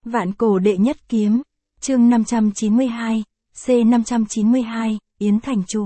Vạn cổ đệ nhất kiếm, chương 592, C592, Yến Thành Chủ.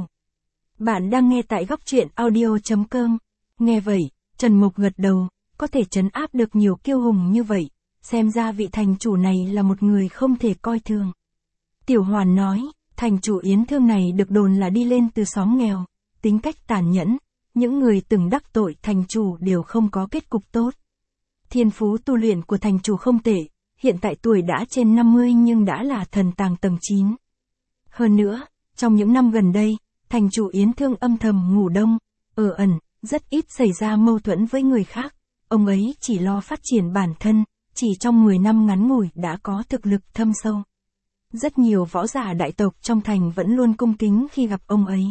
Bạn đang nghe tại góc truyện audio.com. Nghe vậy, Trần Mục gật đầu, có thể trấn áp được nhiều kiêu hùng như vậy, xem ra vị thành chủ này là một người không thể coi thường. Tiểu Hoàn nói, thành chủ Yến Thương này được đồn là đi lên từ xóm nghèo, tính cách tàn nhẫn, những người từng đắc tội thành chủ đều không có kết cục tốt. Thiên phú tu luyện của thành chủ không tệ, hiện tại tuổi đã trên 50 nhưng đã là thần tàng tầng 9. Hơn nữa, trong những năm gần đây, thành chủ Yến Thương âm thầm ngủ đông, ở ẩn, rất ít xảy ra mâu thuẫn với người khác, ông ấy chỉ lo phát triển bản thân, chỉ trong 10 năm ngắn ngủi đã có thực lực thâm sâu. Rất nhiều võ giả đại tộc trong thành vẫn luôn cung kính khi gặp ông ấy.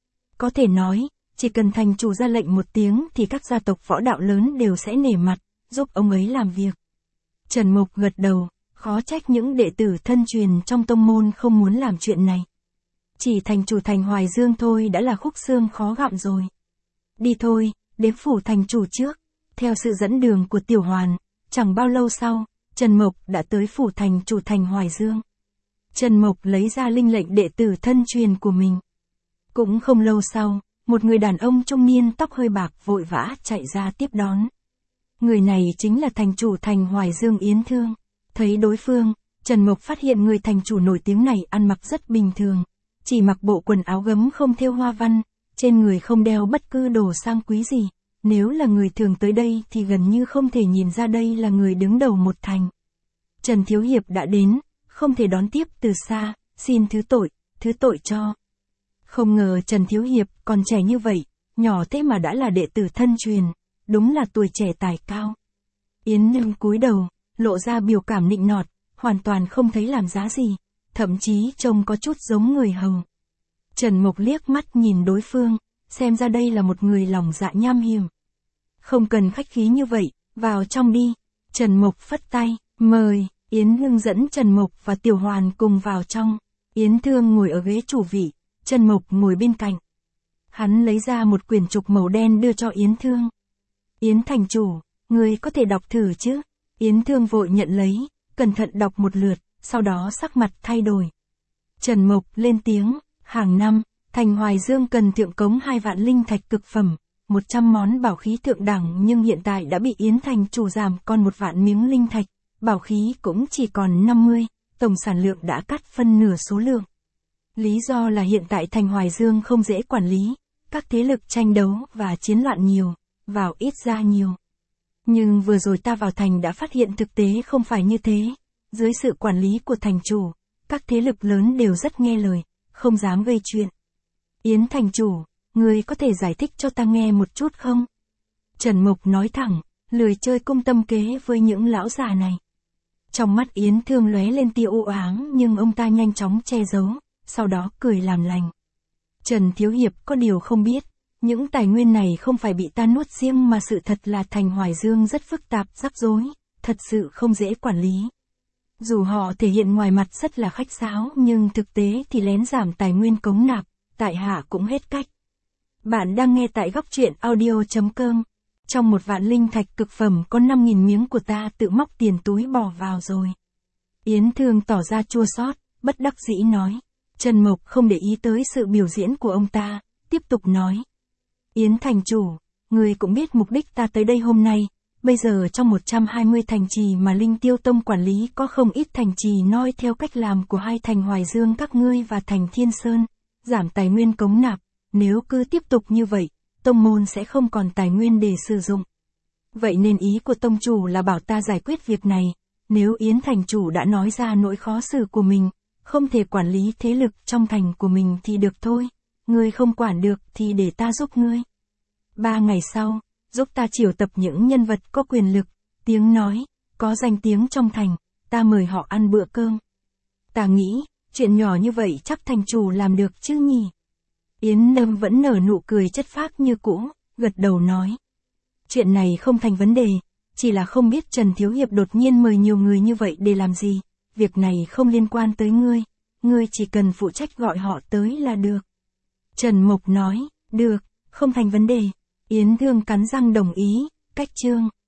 Có thể nói, chỉ cần thành chủ ra lệnh một tiếng thì các gia tộc võ đạo lớn đều sẽ nể mặt, giúp ông ấy làm việc. Trần Mục gật đầu, khó trách những đệ tử thân truyền trong tông môn không muốn làm chuyện này. Chỉ thành chủ thành Hoài Dương thôi đã là khúc xương khó gặm rồi. Đi thôi, đến phủ thành chủ trước. Theo sự dẫn đường của Tiểu Hoàn, chẳng bao lâu sau, Trần Mục đã tới phủ thành chủ thành Hoài Dương. Trần Mục lấy ra linh lệnh đệ tử thân truyền của mình. Cũng không lâu sau, một người đàn ông trung niên tóc hơi bạc vội vã chạy ra tiếp đón. Người này chính là thành chủ thành Hoài Dương Yến Thương. Thấy đối phương, Trần Mục phát hiện người thành chủ nổi tiếng này ăn mặc rất bình thường. Chỉ mặc bộ quần áo gấm không thêu hoa văn, trên người không đeo bất cứ đồ sang quý gì. Nếu là người thường tới đây thì gần như không thể nhìn ra đây là người đứng đầu một thành. Trần Thiếu Hiệp đã đến, không thể đón tiếp từ xa, xin thứ tội cho. Không ngờ Trần Thiếu Hiệp còn trẻ như vậy, nhỏ thế mà đã là đệ tử thân truyền, đúng là tuổi trẻ tài cao. Yến Nương cúi đầu, lộ ra biểu cảm nịnh nọt, hoàn toàn không thấy làm giá gì, thậm chí trông có chút giống người hầu. Trần Mục liếc mắt nhìn đối phương, xem ra đây là một người lòng dạ nham hiểm. Không cần khách khí như vậy, vào trong đi. Trần Mục phất tay, mời. Yến Nương dẫn Trần Mục và Tiểu Hoàn cùng vào trong. Yến Thương ngồi ở ghế chủ vị, Trần Mục ngồi bên cạnh. Hắn lấy ra một quyển trục màu đen đưa cho Yến Thương. Yến thành chủ, người có thể đọc thử chứ? Yến Thương vội nhận lấy, cẩn thận đọc một lượt, sau đó sắc mặt thay đổi. Trần Mục lên tiếng, hàng năm, thành Hoài Dương cần thượng cống 2 vạn linh thạch cực phẩm, 100 món bảo khí thượng đẳng nhưng hiện tại đã bị Yến thành chủ giảm còn 1 vạn miếng linh thạch, bảo khí cũng chỉ còn 50, tổng sản lượng đã cắt phân nửa số lượng. Lý do là hiện tại thành Hoài Dương không dễ quản lý, các thế lực tranh đấu và chiến loạn nhiều, vào ít ra nhiều. Nhưng vừa rồi ta vào thành đã phát hiện thực tế không phải như thế. Dưới sự quản lý của thành chủ, các thế lực lớn đều rất nghe lời, không dám gây chuyện. Yến thành chủ, người có thể giải thích cho ta nghe một chút không? Trần Mục nói thẳng, lười chơi cung tâm kế với những lão già này. Trong mắt Yến Thương lóe lên tia u ám nhưng ông ta nhanh chóng che giấu, sau đó cười làm lành. Trần Thiếu Hiệp có điều không biết, những tài nguyên này không phải bị ta nuốt riêng mà sự thật là thành Hoài Dương rất phức tạp rắc rối, thật sự không dễ quản lý. Dù họ thể hiện ngoài mặt rất là khách sáo nhưng thực tế thì lén giảm tài nguyên cống nạp, tại hạ cũng hết cách. Bạn đang nghe tại góc truyện audio.com. Trong 1 vạn linh thạch cực phẩm có 5.000 miếng của ta tự móc tiền túi bỏ vào rồi. Yến Thương tỏ ra chua xót, bất đắc dĩ nói. Trần Mục không để ý tới sự biểu diễn của ông ta, tiếp tục nói. Yến thành chủ, người cũng biết mục đích ta tới đây hôm nay, bây giờ trong 120 thành trì mà Linh Tiêu Tông quản lý có không ít thành trì noi theo cách làm của 2 thành Hoài Dương các ngươi và thành Thiên Sơn, giảm tài nguyên cống nạp, nếu cứ tiếp tục như vậy, tông môn sẽ không còn tài nguyên để sử dụng. Vậy nên ý của tông chủ là bảo ta giải quyết việc này, nếu Yến thành chủ đã nói ra nỗi khó xử của mình, không thể quản lý thế lực trong thành của mình thì được thôi, ngươi không quản được thì để ta giúp ngươi. 3 ngày sau, giúp ta chiêu tập những nhân vật có quyền lực, tiếng nói, có danh tiếng trong thành, ta mời họ ăn bữa cơm. Ta nghĩ, chuyện nhỏ như vậy chắc thành chủ làm được chứ nhỉ? Yến Nâm vẫn nở nụ cười chất phác như cũ, gật đầu nói. Chuyện này không thành vấn đề, chỉ là không biết Trần Thiếu Hiệp đột nhiên mời nhiều người như vậy để làm gì, việc này không liên quan tới ngươi chỉ cần phụ trách gọi họ tới là được. Trần Mục nói, được, không thành vấn đề. Yến Thương cắn răng đồng ý, cách chương.